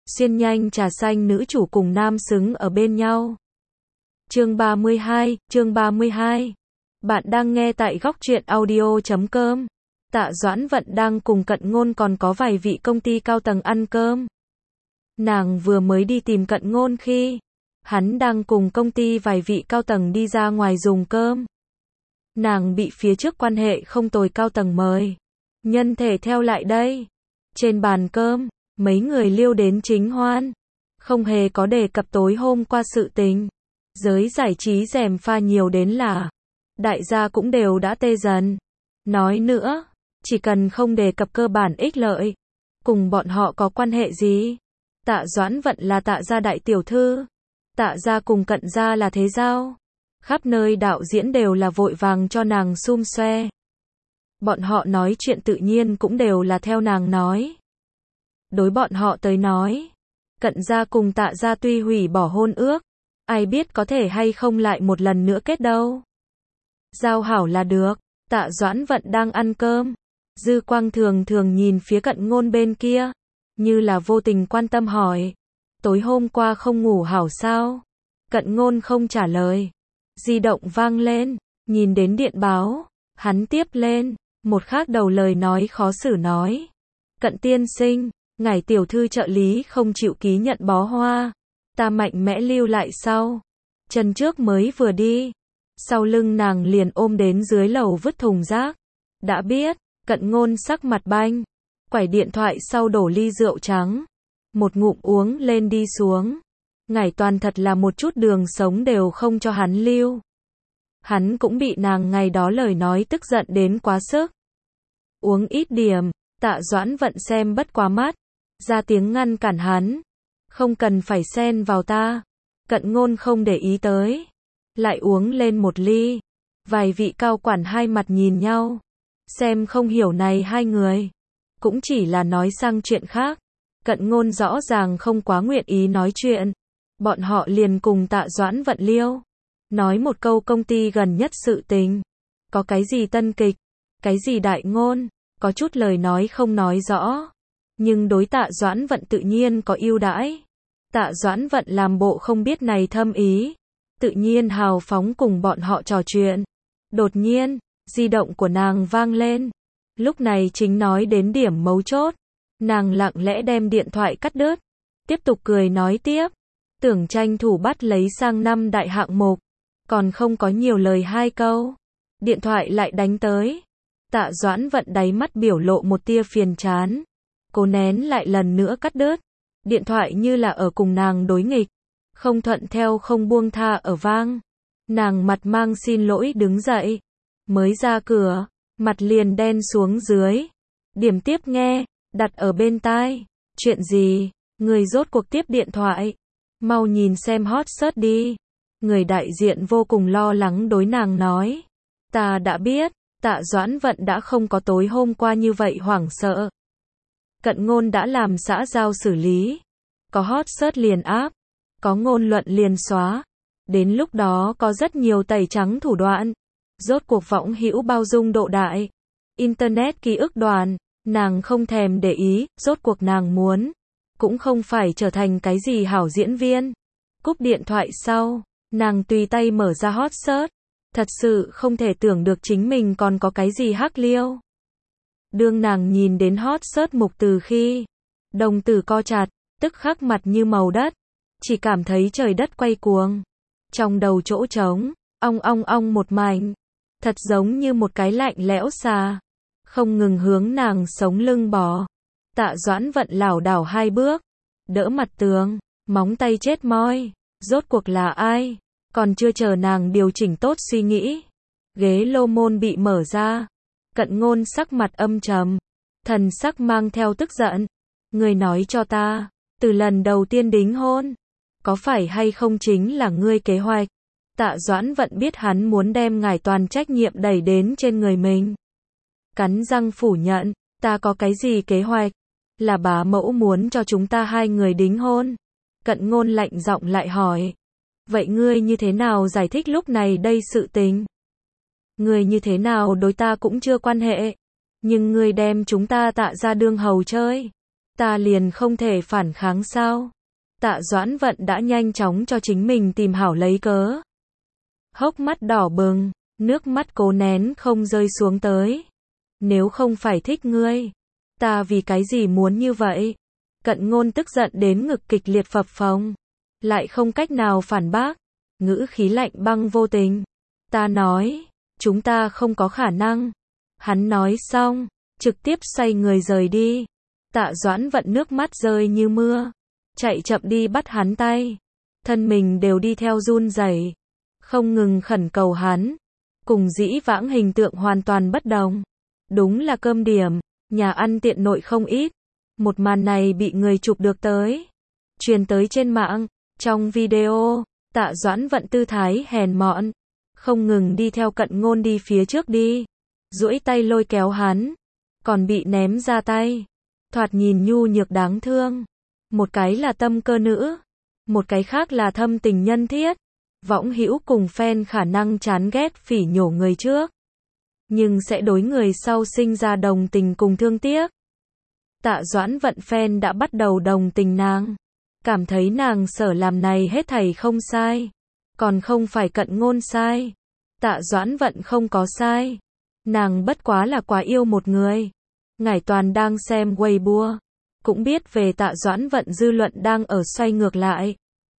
Xuyên nhanh trà xanh nữ chủ cùng nam xứng ở bên nhau. Chương 32. Bạn đang nghe tại góc truyện audio.com. Tạ Doãn Vận đang cùng Cận Ngôn còn có vài vị công ty cao tầng ăn cơm. Nàng vừa mới đi tìm Cận Ngôn khi hắn đang cùng công ty vài vị cao tầng đi ra ngoài dùng cơm. Nàng bị phía trước quan hệ không tồi cao tầng mời. Nhân thể theo lại đây. Trên bàn cơm, mấy người liêu đến chính hoan. Không hề có đề cập tối hôm qua sự tình. Giới giải trí gièm pha nhiều đến là đại gia cũng đều đã tê dần. Nói nữa, chỉ cần không đề cập cơ bản ích lợi, cùng bọn họ có quan hệ gì? Tạ Doãn Vận là Tạ gia đại tiểu thư, Tạ gia cùng Cận gia là thế giao. Khắp nơi đạo diễn đều là vội vàng cho nàng xum xoe. Bọn họ nói chuyện tự nhiên cũng đều là theo nàng nói. Đối bọn họ tới nói, Cận gia cùng Tạ gia tuy hủy bỏ hôn ước, ai biết có thể hay không lại một lần nữa kết đâu. Giao hảo là được. Tạ Doãn Vận đang ăn cơm. Dư Quang thường thường nhìn phía Cận Ngôn bên kia, như là vô tình quan tâm hỏi. Tối hôm qua không ngủ hảo sao? Cận Ngôn không trả lời. Di động vang lên, nhìn đến điện báo, hắn tiếp lên, một khác đầu lời nói khó xử nói. Cận tiên sinh, ngài tiểu thư trợ lý không chịu ký nhận bó hoa. Ta mạnh mẽ lưu lại sau. Chân trước mới vừa đi. Sau lưng nàng liền ôm đến dưới lầu vứt thùng rác. Đã biết, Cận Ngôn sắc mặt banh. Quải điện thoại sau đổ ly rượu trắng. Một ngụm uống lên đi xuống. Ngải toàn thật là một chút đường sống đều không cho hắn lưu. Hắn cũng bị nàng ngày đó lời nói tức giận đến quá sức. Uống ít điểm, Tạ Doãn Vận xem bất quá mắt. Ra tiếng ngăn cản hắn. Không cần phải xen vào ta. Cận Ngôn không để ý tới. Lại uống lên một ly. Vài vị cao quản hai mặt nhìn nhau. Xem không hiểu này hai người. Cũng chỉ là nói sang chuyện khác. Cận Ngôn rõ ràng không quá nguyện ý nói chuyện. Bọn họ liền cùng Tạ Doãn Vận liêu. Nói một câu công ty gần nhất sự tình. Có cái gì tân kịch. Cái gì đại ngôn. Có chút lời nói không nói rõ. Nhưng đối Tạ Doãn Vận tự nhiên có ưu đãi. Tạ Doãn Vận làm bộ không biết này thâm ý. Tự nhiên hào phóng cùng bọn họ trò chuyện. Đột nhiên, di động của nàng vang lên. Lúc này chính nói đến điểm mấu chốt. Nàng lặng lẽ đem điện thoại cắt đứt. Tiếp tục cười nói tiếp. Tưởng tranh thủ bắt lấy sang năm đại hạng mục. Còn không có nhiều lời hai câu. Điện thoại lại đánh tới. Tạ Doãn Vận đáy mắt biểu lộ một tia phiền chán. Cố nén lại lần nữa cắt đứt. Điện thoại như là ở cùng nàng đối nghịch. Không thuận theo không buông tha ở vang. Nàng mặt mang xin lỗi đứng dậy. Mới ra cửa, mặt liền đen xuống dưới. Điểm tiếp nghe, đặt ở bên tai. Chuyện gì? Người rốt cuộc tiếp điện thoại. Mau nhìn xem hot search đi. Người đại diện vô cùng lo lắng đối nàng nói. Ta đã biết, Tạ Doãn Vận đã không có tối hôm qua như vậy hoảng sợ. Cận Ngôn đã làm xã giao xử lý. Có hot search liền áp. Có ngôn luận liền xóa. Đến lúc đó có rất nhiều tẩy trắng thủ đoạn. Rốt cuộc võng hữu bao dung độ đại. Internet ký ức đoàn. Nàng không thèm để ý. Rốt cuộc nàng muốn. Cũng không phải trở thành cái gì hảo diễn viên. Cúp điện thoại sau. Nàng tùy tay mở ra hot search. Thật sự không thể tưởng được chính mình còn có cái gì hắc liêu. Đương nàng nhìn đến hot search mục từ khi. Đồng tử co chặt. Tức khắc mặt như màu đất. Chỉ cảm thấy trời đất quay cuồng. Trong đầu chỗ trống, ong ong ong một mảnh. Thật giống như một cái lạnh lẽo xà. Không ngừng hướng nàng sống lưng bò. Tạ Doãn Vận lảo đảo hai bước. Đỡ mặt tường, móng tay chết moi. Rốt cuộc là ai? Còn chưa chờ nàng điều chỉnh tốt suy nghĩ. Ghế lô môn bị mở ra. Cận Ngôn sắc mặt âm trầm. Thần sắc mang theo tức giận. Ngươi nói cho ta, từ lần đầu tiên đính hôn. Có phải hay không chính là ngươi kế hoạch? Tạ Doãn Vận biết hắn muốn đem ngải toàn trách nhiệm đẩy đến trên người mình. Cắn răng phủ nhận, ta có cái gì kế hoạch? Là bá mẫu muốn cho chúng ta hai người đính hôn. Cận Ngôn lạnh giọng lại hỏi. Vậy ngươi như thế nào giải thích lúc này đây sự tình? Ngươi như thế nào đối ta cũng chưa quan hệ. Nhưng ngươi đem chúng ta Tạ ra đương hầu chơi. Ta liền không thể phản kháng sao? Tạ Doãn Vận đã nhanh chóng cho chính mình tìm hảo lấy cớ. Hốc mắt đỏ bừng, nước mắt cố nén không rơi xuống tới. Nếu không phải thích ngươi, ta vì cái gì muốn như vậy? Cận Ngôn tức giận đến ngực kịch liệt phập phồng, lại không cách nào phản bác, ngữ khí lạnh băng vô tình. Ta nói, chúng ta không có khả năng. Hắn nói xong, trực tiếp xoay người rời đi. Tạ Doãn Vận nước mắt rơi như mưa, chạy chậm đi bắt hắn tay, thân mình đều đi theo run rẩy, không ngừng khẩn cầu hắn. Cùng dĩ vãng hình tượng hoàn toàn bất đồng. Đúng là cơm điểm, nhà ăn tiện nội không ít. Một màn này bị người chụp được tới, truyền tới trên mạng. Trong video, Tạ Doãn Vận tư thái hèn mọn, không ngừng đi theo Cận Ngôn đi phía trước đi, duỗi tay lôi kéo hắn, còn bị ném ra tay. Thoạt nhìn nhu nhược đáng thương. Một cái là tâm cơ nữ, một cái khác là thâm tình nhân thiết. Võng hữu cùng fan khả năng chán ghét phỉ nhổ người trước, nhưng sẽ đối người sau sinh ra đồng tình cùng thương tiếc. Tạ Doãn Vận fan đã bắt đầu đồng tình nàng, cảm thấy nàng sở làm này hết thảy không sai, còn không phải Cận Ngôn sai. Tạ Doãn Vận không có sai, nàng bất quá là quá yêu một người. Ngải Toàn đang xem Weibo, cũng biết về Tạ Doãn Vận dư luận đang ở xoay ngược lại.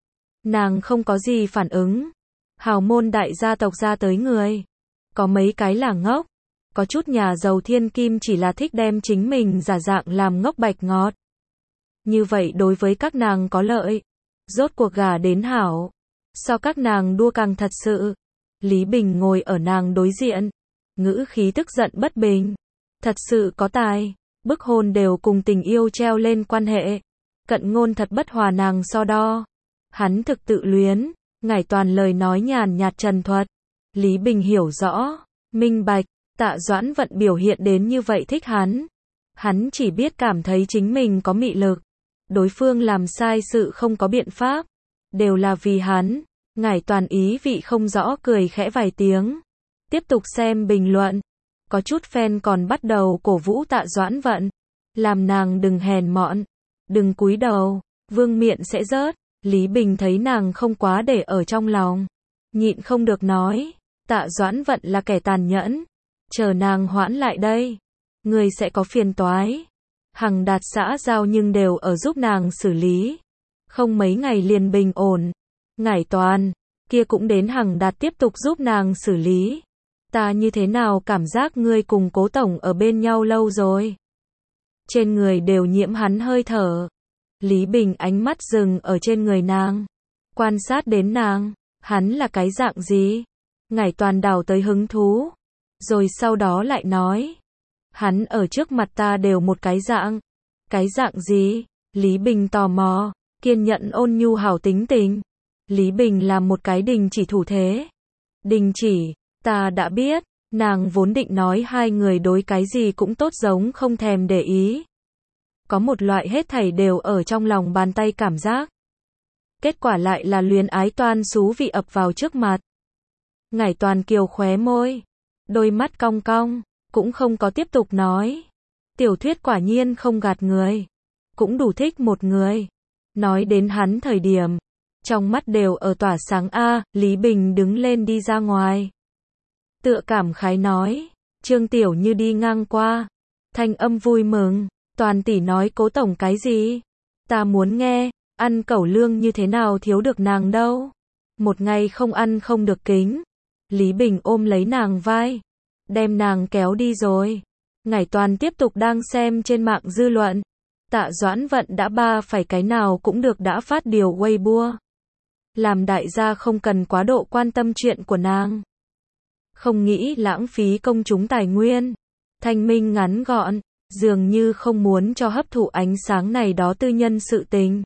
Nàng không có gì phản ứng. Hào môn đại gia tộc ra tới người, có mấy cái là ngốc, có chút nhà giàu thiên kim chỉ là thích đem chính mình giả dạng làm ngốc bạch ngọt. Như vậy đối với các nàng có lợi, rốt cuộc gả đến hảo, so các nàng đua càng thật sự. Lý Bình ngồi ở nàng đối diện, ngữ khí tức giận bất bình. Thật sự có tài, bức hôn đều cùng tình yêu treo lên quan hệ. Cận Ngôn thật bất hòa nàng so đo. Hắn thực tự luyến. Ngải Toàn lời nói nhàn nhạt trần thuật. Lý Bình hiểu rõ, minh bạch. Tạ Doãn Vận biểu hiện đến như vậy thích hắn. Hắn chỉ biết cảm thấy chính mình có mị lực. Đối phương làm sai sự không có biện pháp, đều là vì hắn. Ngải Toàn ý vị không rõ cười khẽ vài tiếng. Tiếp tục xem bình luận. Có chút fan còn bắt đầu cổ vũ Tạ Doãn Vận, làm nàng đừng hèn mọn, đừng cúi đầu, vương miện sẽ rớt. Lý Bình thấy nàng không quá để ở trong lòng, nhịn không được nói, Tạ Doãn Vận là kẻ tàn nhẫn, chờ nàng hoãn lại đây, người sẽ có phiền toái. Hằng Đạt xã giao nhưng đều ở giúp nàng xử lý, không mấy ngày liền bình ổn. Ngải Toàn, kia cũng đến Hằng Đạt tiếp tục giúp nàng xử lý. Ta như thế nào cảm giác ngươi cùng Cố tổng ở bên nhau lâu rồi? Trên người đều nhiễm hắn hơi thở. Lý Bình ánh mắt dừng ở trên người nàng, quan sát đến nàng, hắn là cái dạng gì? Ngải Toàn đào tới hứng thú, rồi sau đó lại nói, hắn ở trước mặt ta đều một cái dạng. Cái dạng gì? Lý Bình tò mò, kiên nhẫn ôn nhu hảo tính tình. Lý Bình làm một cái đình chỉ thủ thế. Đình chỉ. Ta đã biết. Nàng vốn định nói hai người đối cái gì cũng tốt giống không thèm để ý. Có một loại hết thảy đều ở trong lòng bàn tay cảm giác. Kết quả lại là luyến ái toan xú vị ập vào trước mặt. Ngải Toàn kiều khóe môi, đôi mắt cong cong, cũng không có tiếp tục nói. Tiểu thuyết quả nhiên không gạt người, cũng đủ thích một người. Nói đến hắn thời điểm, trong mắt đều ở tỏa sáng a. Lý Bình đứng lên đi ra ngoài, tựa cảm khái nói, Trương Tiểu Như đi ngang qua, thanh âm vui mừng, Toàn tỷ nói Cố tổng cái gì? Ta muốn nghe, ăn cẩu lương như thế nào thiếu được nàng đâu. Một ngày không ăn không được kính. Lý Bình ôm lấy nàng vai, đem nàng kéo đi rồi. Ngải Toàn tiếp tục đang xem trên mạng dư luận. Tạ Doãn Vận đã phải cái nào cũng được đã phát điều Weibo, làm đại gia không cần quá độ quan tâm chuyện của nàng, không nghĩ lãng phí công chúng tài nguyên, thanh minh ngắn gọn, dường như không muốn cho hấp thụ ánh sáng này đó tư nhân sự tình.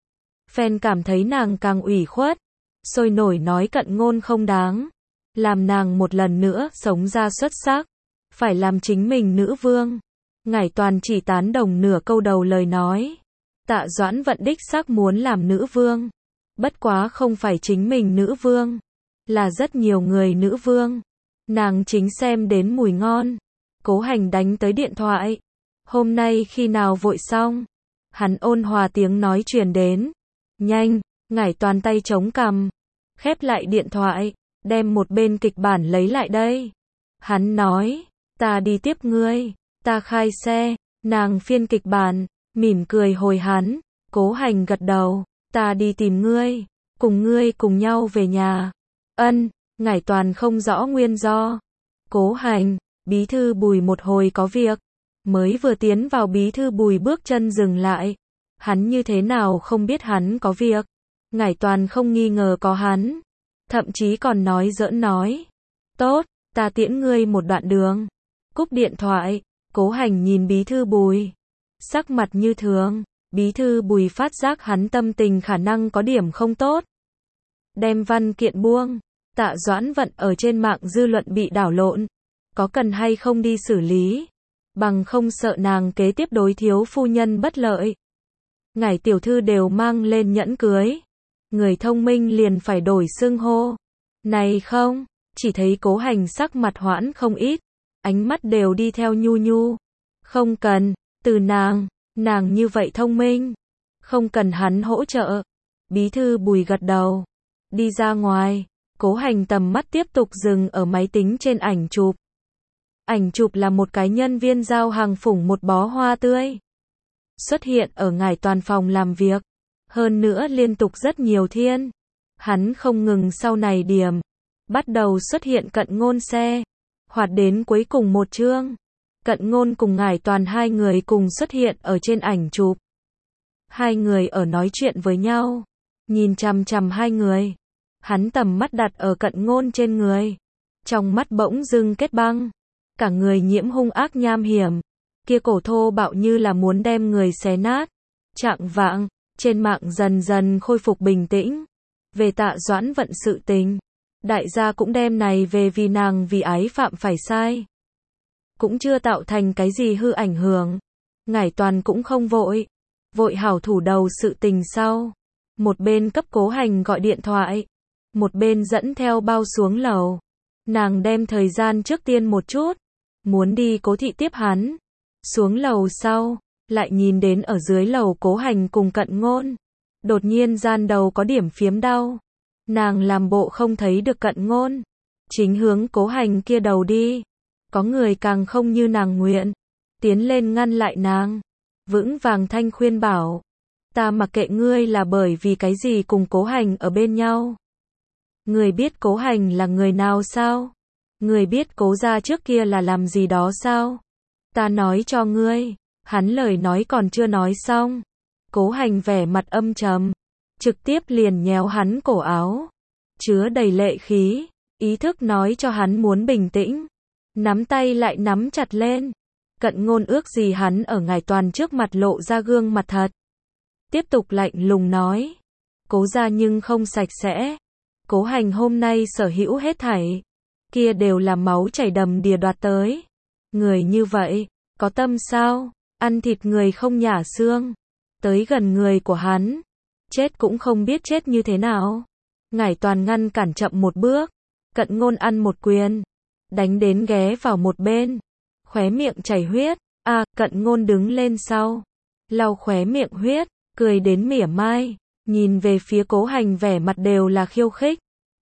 Fan cảm thấy nàng càng ủy khuất, sôi nổi nói Cận Ngôn không đáng, làm nàng một lần nữa sống ra xuất sắc, phải làm chính mình nữ vương. Ngải Toàn chỉ tán đồng nửa câu đầu lời nói. Tạ Doãn Vận đích xác muốn làm nữ vương, bất quá không phải chính mình nữ vương, là rất nhiều người nữ vương. Nàng chính xem đến mùi ngon. Cố Hành đánh tới điện thoại. Hôm nay khi nào vội xong? Hắn ôn hòa tiếng nói truyền đến. Nhanh, Ngải Toàn tay chống cằm, khép lại điện thoại, đem một bên kịch bản lấy lại đây. Hắn nói, ta đi tiếp ngươi, ta khai xe, nàng phiên kịch bản, mỉm cười hồi hắn, Cố Hành gật đầu, ta đi tìm ngươi, cùng ngươi cùng nhau về nhà. Ân, Ngải Toàn không rõ nguyên do. Cố Hành, bí thư Bùi một hồi có việc. Mới vừa tiến vào bí thư Bùi bước chân dừng lại. Hắn như thế nào không biết hắn có việc. Ngải Toàn không nghi ngờ có hắn. Thậm chí còn nói giỡn nói. Tốt, ta tiễn ngươi một đoạn đường. Cúp điện thoại, Cố Hành nhìn bí thư Bùi. Sắc mặt như thường, bí thư Bùi phát giác hắn tâm tình khả năng có điểm không tốt. Đem văn kiện buông. Tạ Doãn Vận ở trên mạng dư luận bị đảo lộn. Có cần hay không đi xử lý? Bằng không sợ nàng kế tiếp đối thiếu phu nhân bất lợi. Ngải tiểu thư đều mang lên nhẫn cưới. Người thông minh liền phải đổi xưng hô. Này không, chỉ thấy Cố Hành sắc mặt hoãn không ít. Ánh mắt đều đi theo nhu nhu. Không cần, từ nàng như vậy thông minh. Không cần hắn hỗ trợ. Bí thư Bùi gật đầu. Đi ra ngoài, Cố Hành tầm mắt tiếp tục dừng ở máy tính trên ảnh chụp. Ảnh chụp là một cái nhân viên giao hàng phủng một bó hoa tươi. Xuất hiện ở Ngải Toàn phòng làm việc. Hơn nữa liên tục rất nhiều thiên. Hắn không ngừng sau này điểm. Bắt đầu xuất hiện Cận Ngôn xe. Hoạt đến cuối cùng một chương. Cận Ngôn cùng Ngải Toàn hai người cùng xuất hiện ở trên ảnh chụp. Hai người ở nói chuyện với nhau. Nhìn chằm chằm hai người. Hắn tầm mắt đặt ở Cận Ngôn trên người. Trong mắt bỗng dưng kết băng. Cả người nhiễm hung ác nham hiểm. Kia cổ thô bạo như là muốn đem người xé nát. Chạng vạng, trên mạng dần dần khôi phục bình tĩnh. Về Tạ Doãn Vận sự tình. Đại gia cũng đem này về vì nàng vì ái phạm phải sai. Cũng chưa tạo thành cái gì hư ảnh hưởng. Ngải Toàn cũng không vội. Vội hảo thủ đầu sự tình sau. Một bên cấp Cố Hành gọi điện thoại. Một bên dẫn theo bao xuống lầu. Nàng đem thời gian trước tiên một chút. Muốn đi Cố thị tiếp hắn. Xuống lầu sau, lại nhìn đến ở dưới lầu Cố Hành cùng Cận Ngôn. Đột nhiên gian đầu có điểm phiếm đau. Nàng làm bộ không thấy được Cận Ngôn. Chính hướng Cố Hành kia đầu đi. Có người càng không như nàng nguyện. Tiến lên ngăn lại nàng. Vững vàng thanh khuyên bảo. Ta mặc kệ ngươi là bởi vì cái gì cùng Cố Hành ở bên nhau. Người biết Cố Hành là người nào sao? Người biết Cố gia trước kia là làm gì đó sao? Ta nói cho ngươi. Hắn lời nói còn chưa nói xong. Cố Hành vẻ mặt âm trầm. Trực tiếp liền nhéo hắn cổ áo. Chứa đầy lệ khí. Ý thức nói cho hắn muốn bình tĩnh. Nắm tay lại nắm chặt lên. Cận Ngôn ước gì hắn ở Ngải Toàn trước mặt lộ ra gương mặt thật. Tiếp tục lạnh lùng nói. Cố gia nhưng không sạch sẽ. Cố Hành hôm nay sở hữu hết thảy. Kia đều là máu chảy đầm đìa đoạt tới. Người như vậy, có tâm sao? Ăn thịt người không nhả xương. Tới gần người của hắn. Chết cũng không biết chết như thế nào. Ngải Toàn ngăn cản chậm một bước. Cận Ngôn ăn một quyền. Đánh đến ghé vào một bên. Khóe miệng chảy huyết. Cận Ngôn đứng lên sau. Lau khóe miệng huyết. Cười đến mỉa mai. Nhìn về phía Cố Hành vẻ mặt đều là khiêu khích.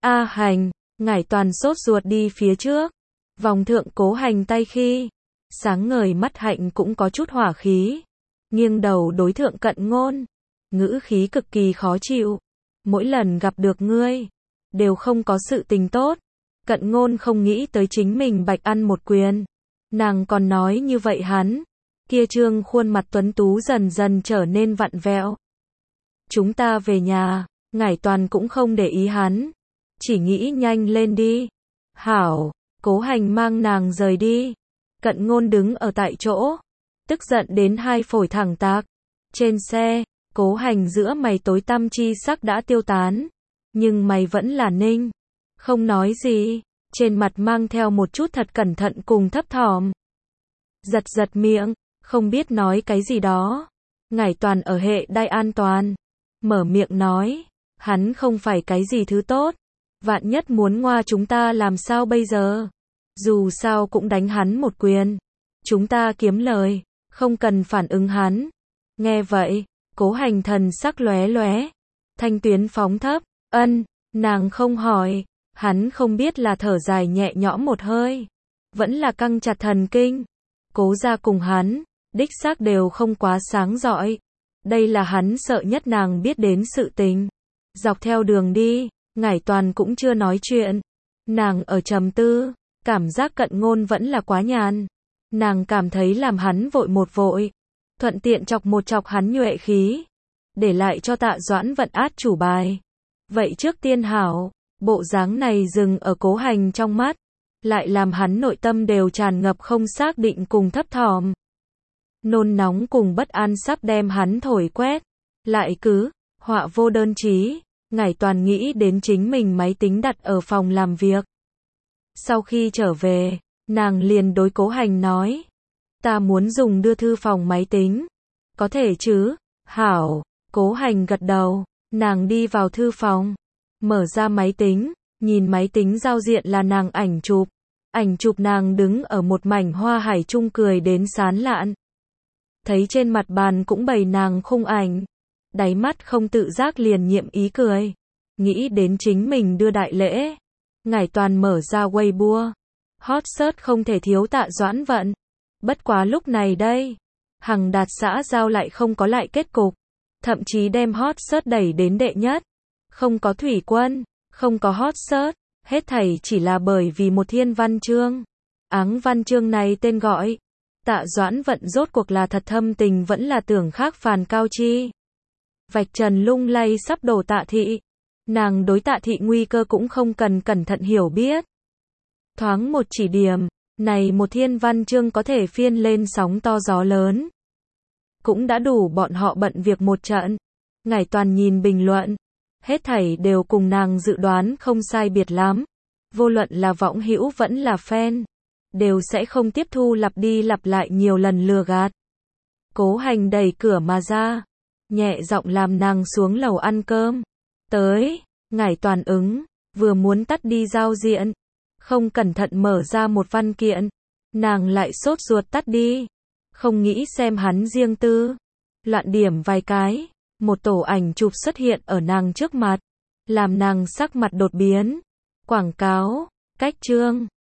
Hành. Ngải Toàn sốt ruột đi phía trước. Vòng thượng Cố Hành tay khi. Sáng ngời mắt hạnh cũng có chút hỏa khí. Nghiêng đầu đối thượng Cận Ngôn. Ngữ khí cực kỳ khó chịu. Mỗi lần gặp được ngươi. Đều không có sự tình tốt. Cận Ngôn không nghĩ tới chính mình bạch ăn một quyền. Nàng còn nói như vậy hắn. Kia trương khuôn mặt tuấn tú dần dần trở nên vặn vẹo. Chúng ta về nhà. Ngải Toàn cũng không để ý hắn. Chỉ nghĩ nhanh lên đi. Hảo. Cố Hành mang nàng rời đi. Cận Ngôn đứng ở tại chỗ. Tức giận đến hai phổi thẳng tạc. Trên xe, Cố Hành giữa mày tối tăm chi sắc đã tiêu tán. Nhưng mày vẫn là ninh. Không nói gì. Trên mặt mang theo một chút thật cẩn thận cùng thấp thỏm. Giật giật miệng. Không biết nói cái gì đó. Ngải Toàn ở hệ đai an toàn. Mở miệng nói. Hắn không phải cái gì thứ tốt. Vạn nhất muốn ngoa chúng ta làm sao bây giờ? Dù sao cũng đánh hắn một quyền. Chúng ta kiếm lời. Không cần phản ứng hắn. Nghe vậy, Cố Hành thần sắc lóe lóe, thanh tuyến phóng thấp, nàng không hỏi, hắn không biết là thở dài nhẹ nhõm một hơi, vẫn là căng chặt thần kinh. Cố gia cùng hắn, đích xác đều không quá sáng rọi. Đây là hắn sợ nhất nàng biết đến sự tình. Dọc theo đường đi, Ngải Toàn cũng chưa nói chuyện. Nàng ở trầm tư, cảm giác cận ngôn vẫn là quá nhàn. Nàng cảm thấy làm hắn vội một vội, thuận tiện chọc một chọc hắn nhuệ khí, để lại cho Tạ Doãn Vận át chủ bài. Vậy trước tiên hảo, bộ dáng này dừng ở Cố Hành trong mắt, lại làm hắn nội tâm đều tràn ngập không xác định cùng thấp thỏm. Nôn nóng cùng bất an sắp đem hắn thổi quét. Lại cứ, họa vô đơn chí, Ngải Toàn nghĩ đến chính mình máy tính đặt ở phòng làm việc. Sau khi trở về, nàng liền đối Cố Hành nói. Ta muốn dùng đưa thư phòng máy tính. Có thể chứ? Hảo, Cố Hành gật đầu, nàng đi vào thư phòng, mở ra máy tính, nhìn máy tính giao diện là nàng ảnh chụp. Ảnh chụp nàng đứng ở một mảnh hoa hải chung cười đến sán lạn. Thấy trên mặt bàn cũng bày nàng khung ảnh, đáy mắt không tự giác liền nhiệm ý cười. Nghĩ đến chính mình đưa đại lễ, Ngải Toàn mở ra Weibo. Hot search không thể thiếu Tạ Doãn Vận. Bất quá lúc này đây, Hằng Đạt xã giao lại không có lại kết cục, thậm chí đem hot search đẩy đến đệ nhất. Không có thủy quân, không có hot search, hết thảy chỉ là bởi vì một thiên văn chương. Áng văn chương này tên gọi Tạ Doãn Vận rốt cuộc là thật thâm tình vẫn là tưởng khác phàn cao chi. Vạch trần lung lay sắp đổ Tạ thị. Nàng đối Tạ thị nguy cơ cũng không cần cẩn thận hiểu biết. Thoáng một chỉ điểm, này một thiên văn chương có thể phiên lên sóng to gió lớn. Cũng đã đủ bọn họ bận việc một trận. Ngải Toàn nhìn bình luận, hết thảy đều cùng nàng dự đoán không sai biệt lắm. Vô luận là võng hữu vẫn là fan, đều sẽ không tiếp thu lặp đi lặp lại nhiều lần lừa gạt. Cố Hành đẩy cửa mà ra, nhẹ giọng làm nàng xuống lầu ăn cơm. Tới, Ngải Toàn ứng, vừa muốn tắt đi giao diện, không cẩn thận mở ra một văn kiện, nàng lại sốt ruột tắt đi, không nghĩ xem hắn riêng tư. Loạn điểm vài cái, một tổ ảnh chụp xuất hiện ở nàng trước mặt, làm nàng sắc mặt đột biến. Quảng cáo, cách chương